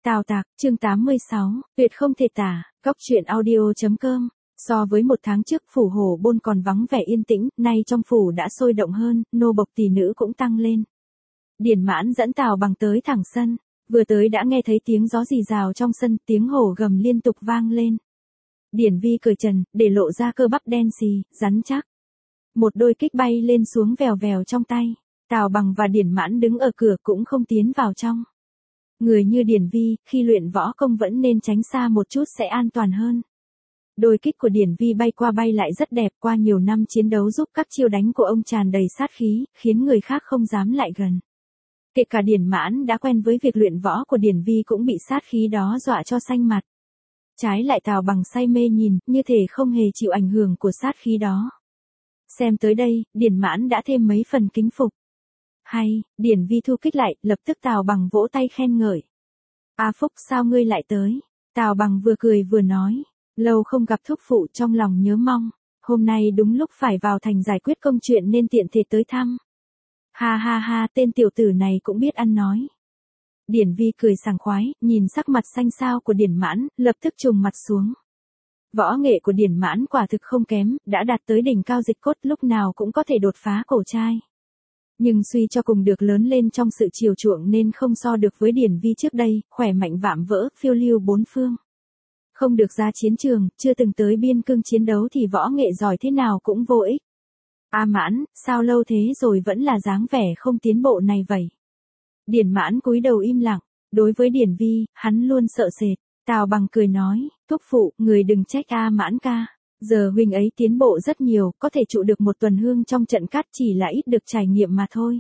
Tào Tạc, chương 86, tuyệt không thể tả, góc truyện audio.com. So với một tháng trước phủ Hồ Bôn còn vắng vẻ yên tĩnh, nay trong phủ đã sôi động hơn, nô bộc tỷ nữ cũng tăng lên. Điển Mãn dẫn Tào Bằng tới thẳng sân, vừa tới đã nghe thấy tiếng gió rì rào trong sân, tiếng hổ gầm liên tục vang lên. Điển Vi cởi trần, để lộ ra cơ bắp đen xì, rắn chắc. Một đôi kích bay lên xuống vèo vèo trong tay, Tào Bằng và Điển Mãn đứng ở cửa cũng không tiến vào trong. Người như Điển Vi, khi luyện võ công vẫn nên tránh xa một chút sẽ an toàn hơn. Đôi kích của Điển Vi bay qua bay lại rất đẹp, qua nhiều năm chiến đấu giúp các chiêu đánh của ông tràn đầy sát khí, khiến người khác không dám lại gần. Kể cả Điển Mãn đã quen với việc luyện võ của Điển Vi cũng bị sát khí đó dọa cho xanh mặt. Trái lại Tào Bằng say mê nhìn, như thể không hề chịu ảnh hưởng của sát khí đó. Xem tới đây, Điển Mãn đã thêm mấy phần kính phục. Hay, Điển Vi thu kích lại, lập tức Tào Bằng vỗ tay khen ngợi. A Phúc, sao ngươi lại tới? Tào Bằng vừa cười vừa nói, lâu không gặp thúc phụ, trong lòng nhớ mong, hôm nay đúng lúc phải vào thành giải quyết công chuyện nên tiện thể tới thăm. Ha ha ha, tên tiểu tử này cũng biết ăn nói. Điển Vi cười sảng khoái, nhìn sắc mặt xanh xao của Điển Mãn, lập tức trùng mặt xuống. Võ nghệ của Điển Mãn quả thực không kém, đã đạt tới đỉnh cao dịch cốt, lúc nào cũng có thể đột phá cổ trai. Nhưng suy cho cùng được lớn lên trong sự chiều chuộng nên không so được với Điển Vi trước đây, khỏe mạnh vạm vỡ, phiêu lưu bốn phương. Không được ra chiến trường, chưa từng tới biên cương chiến đấu thì võ nghệ giỏi thế nào cũng vô ích. A Mãn, sao lâu thế rồi vẫn là dáng vẻ không tiến bộ này vậy? Điển Mãn cúi đầu im lặng, đối với Điển Vi, hắn luôn sợ sệt. Tào Bằng cười nói, thúc phụ, người đừng trách A Mãn ca. Giờ huynh ấy tiến bộ rất nhiều, có thể trụ được một tuần hương trong trận cát, chỉ là ít được trải nghiệm mà thôi.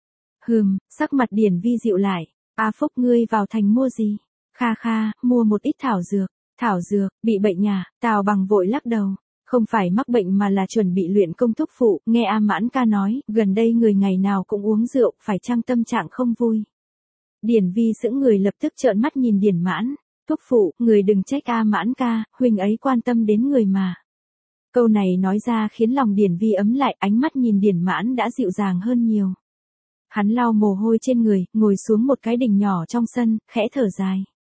Sắc mặt Điển Vi dịu lại, A Phúc, ngươi vào thành mua gì? Kha kha, mua một ít thảo dược. Thảo dược, bị bệnh nhà, Tào Bằng vội lắc đầu. Không phải mắc bệnh mà là chuẩn bị luyện công thúc phụ, nghe A Mãn ca nói, gần đây người ngày nào cũng uống rượu, phải chăng tâm trạng không vui. Điển Vi sững người, lập tức trợn mắt nhìn Điển Mãn. Thúc phụ, người đừng trách A Mãn ca, huynh ấy quan tâm đến người mà. Câu này nói ra khiến lòng Điển Vi ấm lại, ánh mắt nhìn Điển Mãn đã dịu dàng hơn nhiều. Hắn lau mồ hôi trên người, ngồi xuống một cái đình nhỏ trong sân, khẽ thở dài.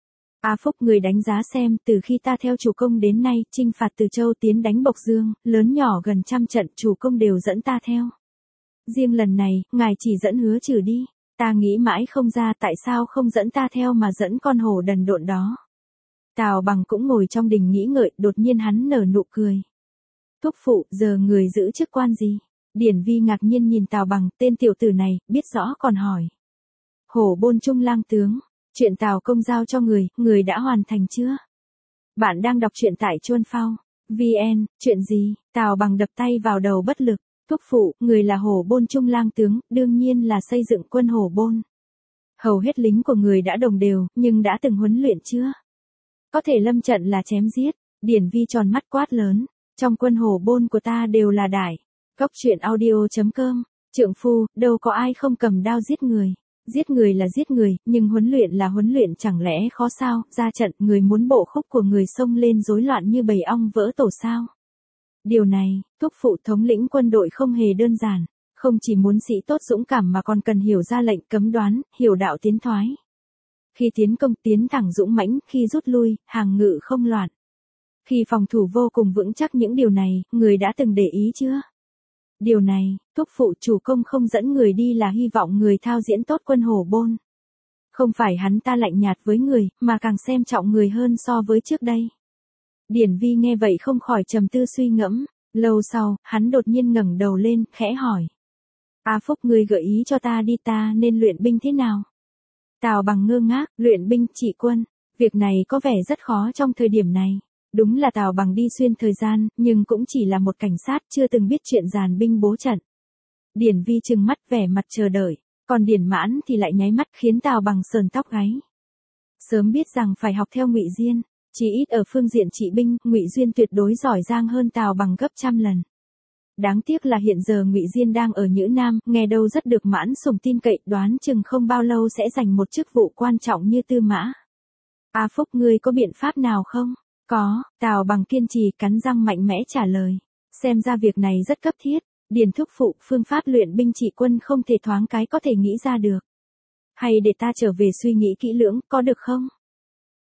A Phúc, người đánh giá xem, từ khi ta theo chủ công đến nay, chinh phạt Từ Châu tiến đánh Bộc Dương, lớn nhỏ gần 100 trận, chủ công đều dẫn ta theo. Riêng lần này, ngài chỉ dẫn Hứa Trừ đi, ta nghĩ mãi không ra tại sao không dẫn ta theo mà dẫn con hổ đần độn đó. Tào Bằng cũng ngồi trong đình nghĩ ngợi, đột nhiên hắn nở nụ cười. Thúc phụ, giờ người giữ chức quan gì? Điển Vi ngạc nhiên nhìn Tào Bằng, tên tiểu tử này, biết rõ còn hỏi. Hổ Bôn Trung lang tướng. Chuyện Tào công giao cho người đã hoàn thành chưa? Bạn đang đọc truyện tại Chuân Phao. VN, chuyện gì? Tào Bằng đập tay vào đầu bất lực. Thúc phụ, người là Hổ Bôn Trung lang tướng, đương nhiên là xây dựng quân Hổ Bôn. Hầu hết lính của người đã đồng đều, nhưng đã từng huấn luyện chưa? Có thể lâm trận là chém giết. Điển Vi tròn mắt quát lớn. Trong quân Hổ Bôn của ta đều là đại. Góc truyện audio.com. Trượng phu, đâu có ai không cầm đao giết người. Giết người là giết người, nhưng huấn luyện là huấn luyện, chẳng lẽ khó sao? Ra trận, người muốn bộ khúc của người xông lên rối loạn như bầy ong vỡ tổ sao? Điều này, thúc phụ, thống lĩnh quân đội không hề đơn giản, không chỉ muốn sĩ tốt dũng cảm mà còn cần hiểu ra lệnh cấm đoán, hiểu đạo tiến thoái. Khi tiến công tiến thẳng dũng mãnh, khi rút lui, hàng ngự không loạn. Khi phòng thủ vô cùng vững chắc, những điều này, người đã từng để ý chưa? Điều này, thúc phụ, chủ công không dẫn người đi là hy vọng người thao diễn tốt quân Hổ Bôn. Không phải hắn ta lạnh nhạt với người, mà càng xem trọng người hơn so với trước đây. Điển Vi nghe vậy không khỏi trầm tư suy ngẫm, lâu sau, hắn đột nhiên ngẩng đầu lên, khẽ hỏi. A Phúc, người gợi ý cho ta đi, ta nên luyện binh thế nào? Tào Bằng ngơ ngác, luyện binh trị quân, việc này có vẻ rất khó trong thời điểm này. Đúng là Tào Bằng đi xuyên thời gian, nhưng cũng chỉ là một cảnh sát, chưa từng biết chuyện dàn binh bố trận. Điển Vi trừng mắt vẻ mặt chờ đợi, còn Điển Mãn thì lại nháy mắt khiến Tào Bằng sờn tóc gáy. Sớm biết rằng phải học theo Ngụy Diên, chỉ ít ở phương diện trị binh, Ngụy Diên tuyệt đối giỏi giang hơn Tào Bằng gấp trăm lần. Đáng tiếc là hiện giờ Ngụy Diên đang ở Nhữ Nam, nghe đâu rất được Mãn Sùng tin cậy, đoán chừng không bao lâu sẽ giành một chức vụ quan trọng như tư mã. A Phúc, ngươi có biện pháp nào không? Có, Tào Bằng kiên trì, cắn răng mạnh mẽ trả lời. Xem ra việc này rất cấp thiết. Điển thúc phụ, phương pháp luyện binh trị quân không thể thoáng cái có thể nghĩ ra được. Hay để ta trở về suy nghĩ kỹ lưỡng, có được không?